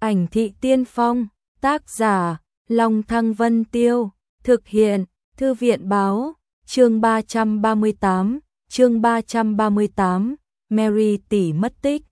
Ảnh thị tiên phong, tác giả, Long Thăng Vân Tiêu, thực hiện, Thư viện báo, chương 338, Mary tỷ mất tích.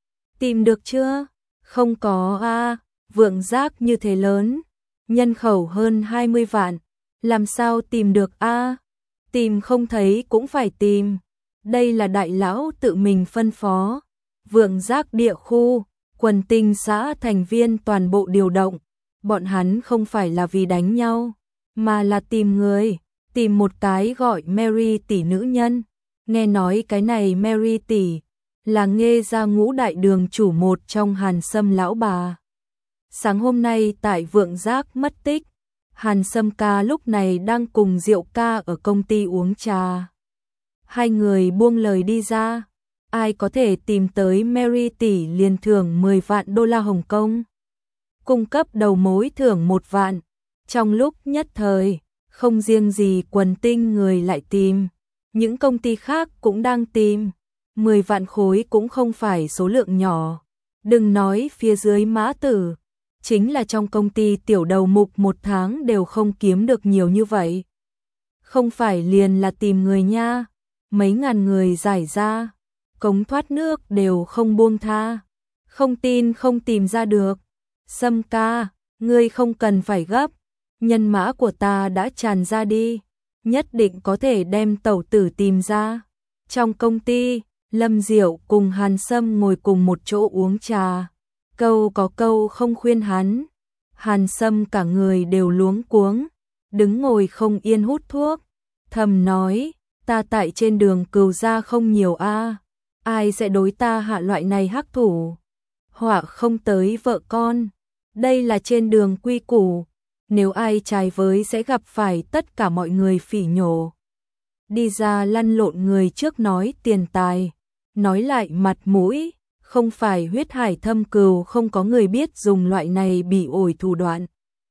Tìm được chưa? Không có a, Vượng Giác như thế lớn, nhân khẩu hơn 20 vạn, làm sao tìm được a? Tìm không thấy cũng phải tìm. Đây là đại lão tự mình phân phó. Vượng Giác địa khu, quần tinh xã thành viên toàn bộ điều động. Bọn hắn không phải là vì đánh nhau, mà là tìm người, tìm một cái gọi Mary tỷ nữ nhân. Nghe nói cái này Mary tỷ là Nghê gia ngũ đại đường chủ một trong Hàn Sâm lão bà. Sáng hôm nay tại Vượng Giác mất tích, Hàn Sâm ca lúc này đang cùng Diệu ca ở công ty uống trà. Hai người buông lời đi ra, ai có thể tìm tới Mary tỷ liền thưởng 10 vạn đô la Hồng Kông. Cung cấp đầu mối thưởng 1 vạn. Trong lúc nhất thời, không riêng gì quần tinh người lại tìm, những công ty khác cũng đang tìm. 10 vạn khối cũng không phải số lượng nhỏ. Đừng nói phía dưới Mã Tử, chính là trong công ty tiểu đầu mục 1 tháng đều không kiếm được nhiều như vậy. Không phải liền là tìm người nha, mấy ngàn người giải ra, cống thoát nước đều không buông tha. Không tin không tìm ra được. Sâm ca, ngươi không cần phải gấp, nhân mã của ta đã tràn ra đi, nhất định có thể đem tẩu tử tìm ra. Trong công ty, Lâm Diệu cùng Hàn Sâm ngồi cùng một chỗ uống trà, câu có câu không khuyên hắn. Hàn Sâm cả người đều luống cuống, đứng ngồi không yên hút thuốc, thầm nói, ta tại trên đường Cừu gia không nhiều a, ai sẽ đối ta hạ loại này hắc thủ. Họa không tới vợ con, đây là trên đường quy củ, nếu ai trái với sẽ gặp phải tất cả mọi người phỉ nhổ. Đi ra lăn lộn người trước nói tiền tài, nói lại mặt mũi, không phải huyết hải thâm cừu không có người biết dùng loại này bị ổi thủ đoạn.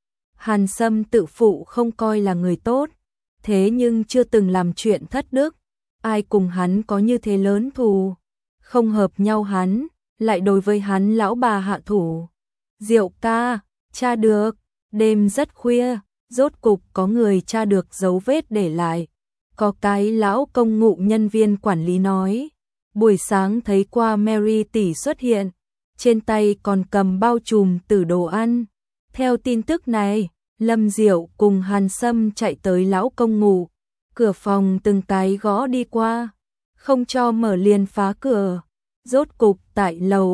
Hàn Sâm tự phụ không coi là người tốt, thế nhưng chưa từng làm chuyện thất đức, ai cùng hắn có như thế lớn thù, không hợp nhau hắn, lại đối với hắn lão bà hạ thủ. Diệu ca, tra được, đêm rất khuya, rốt cục có người tra được dấu vết để lại. Có cái lão công ngụ nhân viên quản lý nói, buổi sáng thấy qua Mary tỷ xuất hiện, trên tay còn cầm bao trùm từ đồ ăn. Theo tin tức này, Lâm Diệu cùng Hàn Sâm chạy tới lão công ngụ, cửa phòng từng cái gõ đi qua, không cho mở liền phá cửa. Rốt cục tại lầu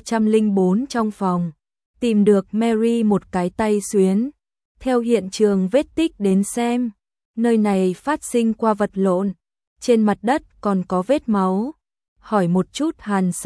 3304 trong phòng, tìm được Mary một cái tay xuyến. Theo hiện trường vết tích đến xem, nơi này phát sinh qua vật lộn, trên mặt đất còn có vết máu. Hỏi một chút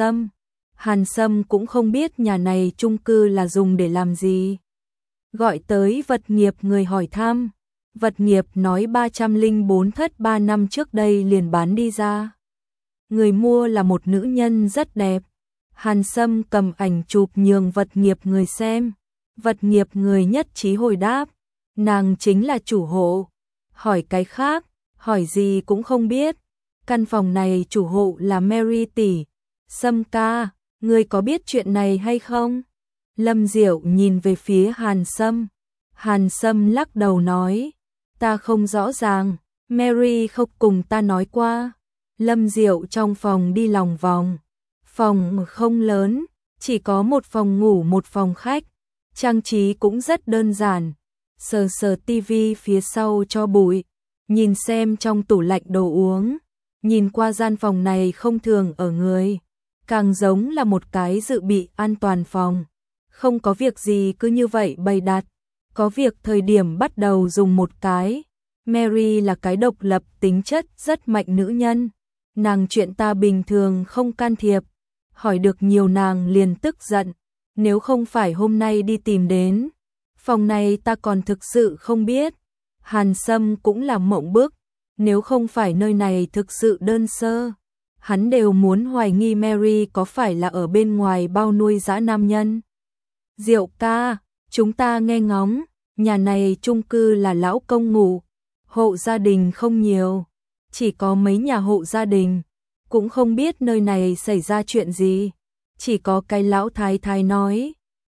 Hàn Sâm cũng không biết nhà này chung cư là dùng để làm gì. Gọi tới vật nghiệp người hỏi thăm, vật nghiệp nói 304 thất 3 năm trước đây liền bán đi ra. Người mua là một nữ nhân rất đẹp. Hàn Sâm cầm ảnh chụp nhường vật nghiệp người xem. Vật nghiệp người nhất trí hồi đáp, nàng chính là chủ hộ. Hỏi cái khác, hỏi gì cũng không biết. Căn phòng này chủ hộ là Mary tỷ. Sâm ca, ngươi có biết chuyện này hay không? Lâm Diệu nhìn về phía Hàn Sâm. Hàn Sâm lắc đầu nói, ta không rõ ràng, Mary không cùng ta nói qua. Lâm Diệu trong phòng đi lòng vòng. Phòng không lớn, chỉ có một phòng ngủ một phòng khách. Trang trí cũng rất đơn giản. Sờ sờ tivi phía sau cho bụi. Nhìn xem trong tủ lạnh đồ uống. Nhìn qua gian phòng này không thường ở người, càng giống là một cái dự bị an toàn phòng. Không có việc gì cứ như vậy bày đặt. Có việc thời điểm bắt đầu dùng một cái. Mary là cái độc lập tính chất rất mạnh nữ nhân. Nàng chuyện ta bình thường không can thiệp. Hỏi được nhiều nàng liền tức giận. Nếu không phải hôm nay đi tìm đến, phòng này ta còn thực sự không biết. Hàn Sâm cũng là mộng bức. Nếu không phải nơi này thực sự đơn sơ, hắn đều muốn hoài nghi Mary có phải là ở bên ngoài bao nuôi dã nam nhân. Diệu ca, chúng ta nghe ngóng, nhà này chung cư là lão công ngụ, hộ gia đình không nhiều, chỉ có mấy nhà hộ gia đình, cũng không biết nơi này xảy ra chuyện gì. Chỉ có cái lão thái thái nói,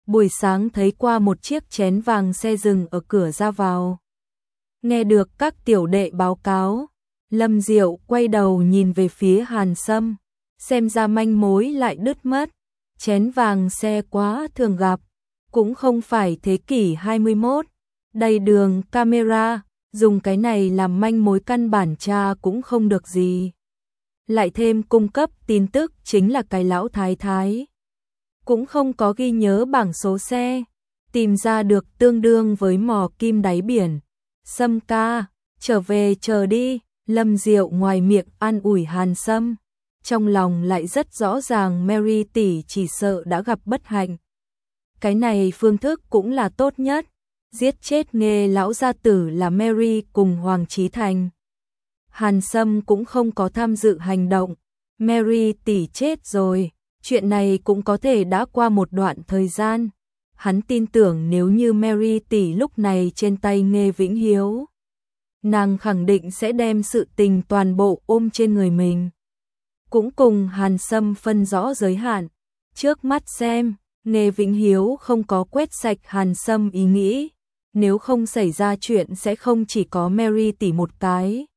buổi sáng thấy qua một chiếc chén vàng xe dừng ở cửa ra vào. Nghe được các tiểu đệ báo cáo, Lâm Diệu quay đầu nhìn về phía Hàn Sâm, xem ra manh mối lại đứt mất. Chén vàng xe quá thường gặp, cũng không phải thế kỷ 21, đầy đường camera, dùng cái này làm manh mối căn bản tra cũng không được gì. Lại thêm cung cấp tin tức chính là cái lão thái thái. Cũng không có ghi nhớ bảng số xe, tìm ra được tương đương với mò kim đáy biển. Sâm ca, trở về chờ đi, Lâm Diệu ngoài miệng an ủi Hàn Sâm. Trong lòng lại rất rõ ràng Mary tỷ chỉ sợ đã gặp bất hạnh. Cái này phương thức cũng là tốt nhất, giết chết Nghê lão gia tử là Mary cùng Hoàng Chí Thành. Hàn Sâm cũng không có tham dự hành động, Mary tỷ chết rồi, chuyện này cũng có thể đã qua một đoạn thời gian. Hắn tin tưởng nếu như Mary tỷ lúc này trên tay Nghê Vĩnh Hiếu, nàng khẳng định sẽ đem sự tình toàn bộ ôm trên người mình. Cũng cùng Hàn Sâm phân rõ giới hạn, trước mắt xem, Nghê Vĩnh Hiếu không có quét sạch Hàn Sâm ý nghĩ, nếu không xảy ra chuyện sẽ không chỉ có Mary tỷ một cái.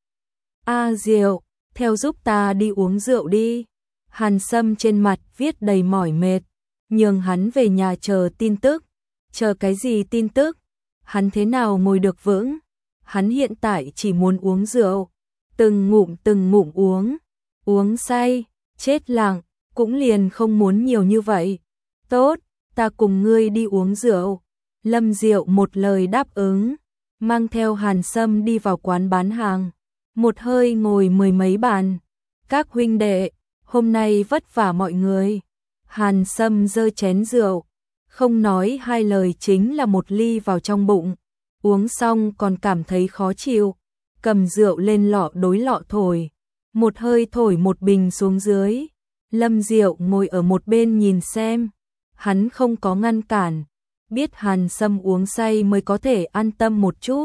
Diệu, theo giúp ta đi uống rượu đi. Hàn Sâm trên mặt viết đầy mỏi mệt, nhường hắn về nhà chờ tin tức. Chờ cái gì tin tức? Hắn thế nào ngồi được vững? Hắn hiện tại chỉ muốn uống rượu, từng ngụm uống, uống say, chết lặng, cũng liền không muốn nhiều như vậy. Tốt, ta cùng ngươi đi uống rượu. Lâm Diệu một lời đáp ứng, mang theo Hàn Sâm đi vào quán bán hàng, một hơi ngồi mười mấy bàn. Các huynh đệ, hôm nay vất vả mọi người. Hàn Sâm giơ chén rượu, không nói hai lời chính là một ly vào trong bụng, uống xong còn cảm thấy khó chịu, cầm rượu lên lọ đối lọ thổi, một hơi thổi một bình xuống dưới. Lâm Diệu ngồi ở một bên nhìn xem, hắn không có ngăn cản, biết Hàn Sâm uống say mới có thể an tâm một chút.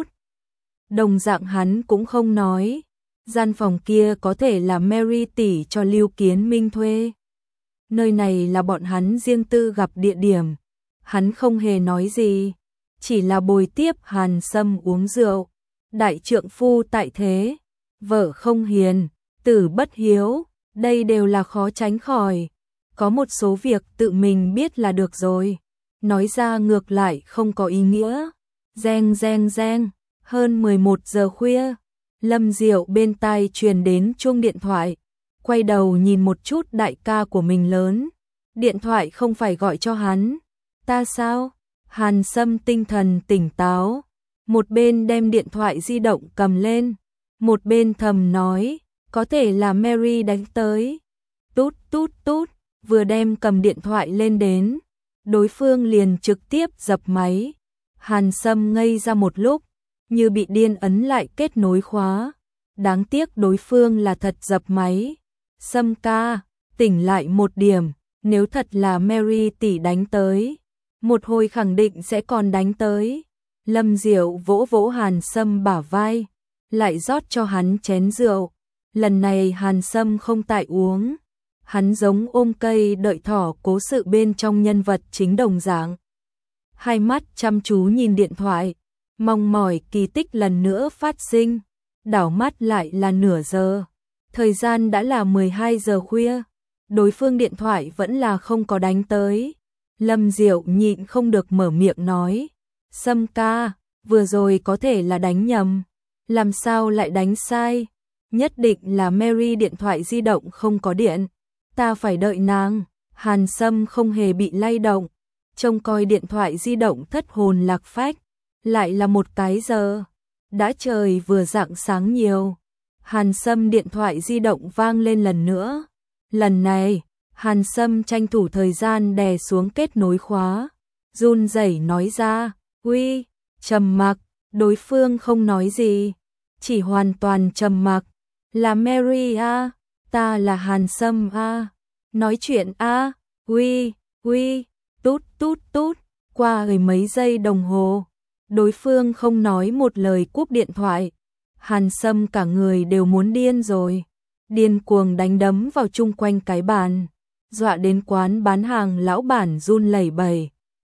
Đồng dạng hắn cũng không nói, gian phòng kia có thể là Mary tỷ cho Lưu Kiến Minh thuê. Nơi này là bọn hắn riêng tư gặp địa điểm, hắn không hề nói gì, chỉ là bồi tiếp Hàn Sâm uống rượu. Đại trượng phu tại thế, vợ không hiền, tử bất hiếu, đây đều là khó tránh khỏi. Có một số việc tự mình biết là được rồi, nói ra ngược lại không có ý nghĩa. Reng reng reng, hơn 11 giờ khuya, Lâm Diệu bên tai truyền đến chuông điện thoại, quay đầu nhìn một chút đại ca của mình lớn. Điện thoại không phải gọi cho hắn. Ta sao? Hàn Sâm tinh thần tỉnh táo, một bên đem điện thoại di động cầm lên, một bên thầm nói, có thể là Mary đánh tới. Tút tút tút, vừa đem cầm điện thoại lên đến, đối phương liền trực tiếp dập máy. Hàn Sâm ngây ra một lúc, như bị điên ấn lại kết nối khóa. Đáng tiếc đối phương là thật dập máy. Sâm ca, tỉnh lại một điểm, nếu thật là Mary tỷ đánh tới, một hồi khẳng định sẽ còn đánh tới. Lâm Diệu vỗ vỗ Hàn Sâm bả vai, lại rót cho hắn chén rượu. Lần này Hàn Sâm không tại uống, hắn giống ôm cây đợi thỏ cố sự bên trong nhân vật chính đồng dạng. Hai mắt chăm chú nhìn điện thoại, mong mỏi kỳ tích lần nữa phát sinh. Đảo mắt lại là nửa giờ, thời gian đã là 12 giờ khuya, đối phương điện thoại vẫn là không có đánh tới. Lâm Diệu nhịn không được mở miệng nói, Sâm ca, vừa rồi có thể là đánh nhầm, làm sao lại đánh sai? Nhất định là Mary điện thoại di động không có điện, ta phải đợi nàng. Hàn Sâm không hề bị lay động, trông coi điện thoại di động thất hồn lạc phách. Lại là một cái giờ, đã trời vừa rạng sáng nhiều. Hàn Sâm điện thoại di động vang lên lần nữa. Lần này, Hàn Sâm tranh thủ thời gian đè xuống kết nối khóa, run rẩy nói ra, uy. Trầm mặc, đối phương không nói gì, chỉ hoàn toàn trầm mặc. Là Mary a, ta là Hàn Sâm a, nói chuyện a, uy, uy, tút tút tút. Qua mấy giây đồng hồ, đối phương không nói một lời cúp điện thoại. Hàn Sâm cả người đều muốn điên rồi, điên cuồng đánh đấm vào chung quanh cái bàn, dọa đến quán bán hàng lão bản run lẩy bẩy.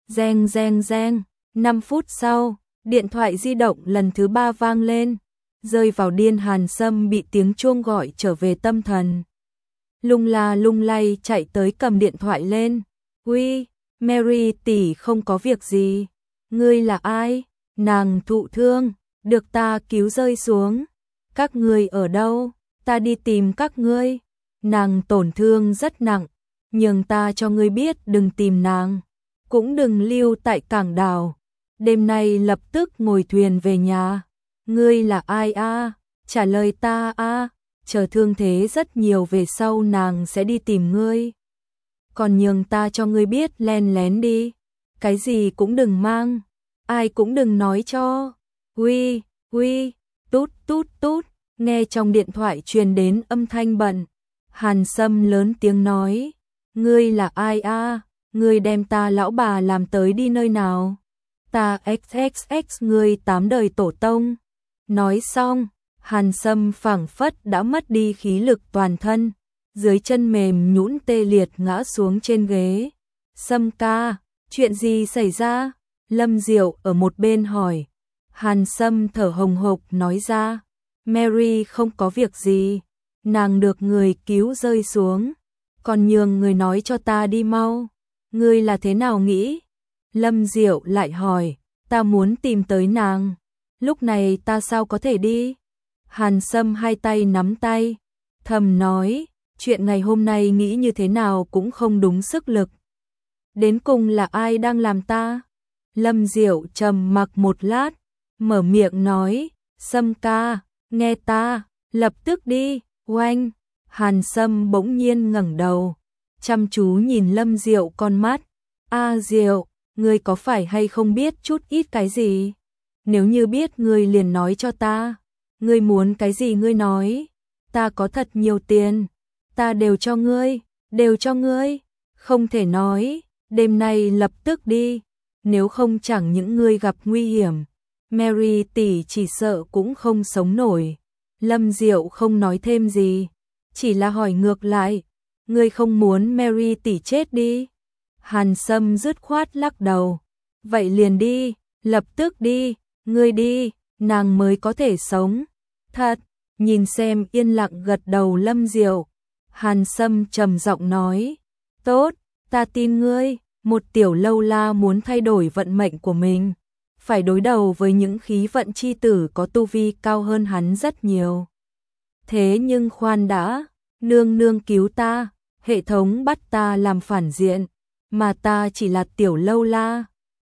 Reng reng reng, 5 phút sau, điện thoại di động lần thứ 3 vang lên, rơi vào điên. Hàn Sâm bị tiếng chuông gọi trở về tâm thần. Lung la lung lay chạy tới cầm điện thoại lên. Uy, Mary tỷ, không có việc gì. Ngươi là ai? Nàng thụ thương, được ta cứu rơi xuống. Các ngươi ở đâu? Ta đi tìm các ngươi. Nàng tổn thương rất nặng, nhưng ta cho ngươi biết đừng tìm nàng, cũng đừng lưu tại cảng đảo. Đêm nay lập tức ngồi thuyền về nhà. Ngươi là ai a? Trả lời ta a. Chờ thương thế rất nhiều về sau nàng sẽ đi tìm ngươi. Còn nhường ta cho ngươi biết len lén đi. Cái gì cũng đừng mang, ai cũng đừng nói cho. Uy, uy, tút tút tút, nghe trong điện thoại truyền đến âm thanh bận. Hàn Sâm lớn tiếng nói, ngươi là ai a? Ngươi đem ta lão bà làm tới đi nơi nào? Ta XXX ngươi 8 đời tổ tông. Nói xong, Hàn Sâm phảng phất đã mất đi khí lực toàn thân, dưới chân mềm nhũn tê liệt ngã xuống trên ghế. Sâm ca, chuyện gì xảy ra? Lâm Diệu ở một bên hỏi. Hàn Sâm thở hồng hộc nói ra, Mary không có việc gì, nàng được người cứu rơi xuống, còn nhường người nói cho ta đi mau. Ngươi là thế nào nghĩ? Lâm Diệu lại hỏi, ta muốn tìm tới nàng, lúc này ta sao có thể đi? Hàn Sâm hai tay nắm tay, thầm nói, chuyện ngày hôm nay nghĩ như thế nào cũng không đúng sức lực. Đến cùng là ai đang làm ta? Lâm Diệu trầm mặc một lát, mở miệng nói, Sâm ca, nghe ta, lập tức đi. Oanh. Hàn Sâm bỗng nhiên ngẩng đầu, chăm chú nhìn Lâm Diệu con mắt. A Diệu, ngươi có phải hay không biết chút ít cái gì? Nếu như biết ngươi liền nói cho ta. Ngươi muốn cái gì ngươi nói, ta có thật nhiều tiền, ta đều cho ngươi, đều cho ngươi. Không thể nói, đêm nay lập tức đi, nếu không chẳng những ngươi gặp nguy hiểm, Mary tỷ chỉ sợ cũng không sống nổi. Lâm Diệu không nói thêm gì, chỉ là hỏi ngược lại, ngươi không muốn Mary tỷ chết đi? Hàn Sâm dứt khoát lắc đầu, vậy liền đi, lập tức đi, ngươi đi, nàng mới có thể sống. Thật, nhìn xem yên lặng gật đầu Lâm Diệu, Hàn Sâm trầm giọng nói, tốt, ta tin ngươi. Một tiểu lâu la muốn thay đổi vận mệnh của mình, phải đối đầu với những khí vận chi tử có tu vi cao hơn hắn rất nhiều. Thế nhưng khoan đã, nương nương cứu ta, hệ thống bắt ta làm phản diện, mà ta chỉ là tiểu lâu la,